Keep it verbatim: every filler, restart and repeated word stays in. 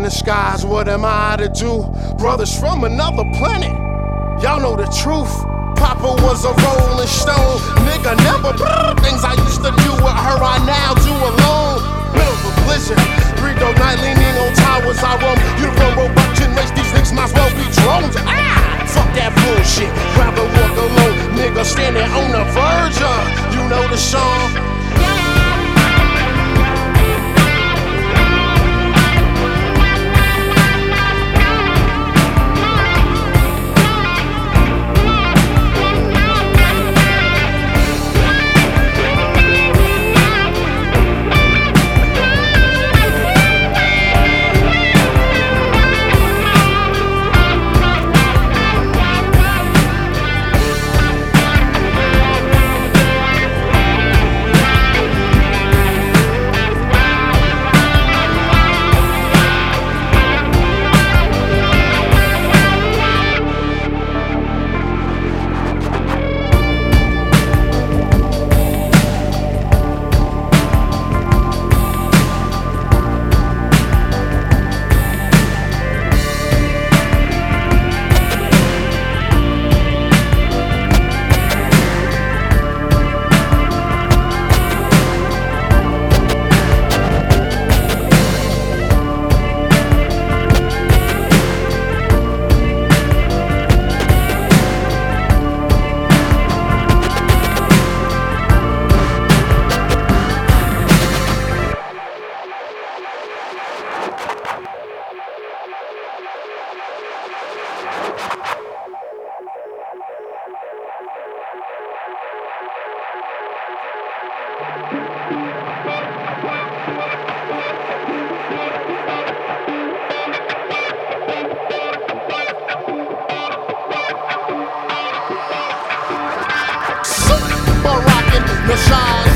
the skies, what am I to do? Brothers from another planet, y'all know the truth. Papa was a rolling stone, nigga never things I used to do with her, I now do alone. Middle of a blizzard, three dark night leaning on towers, I roam. Uniform robot race, these niggas might as well be drones. Ah, fuck that bullshit, rather walk alone. Nigga standing on the verge of, you know the song. Super rockin', no shine.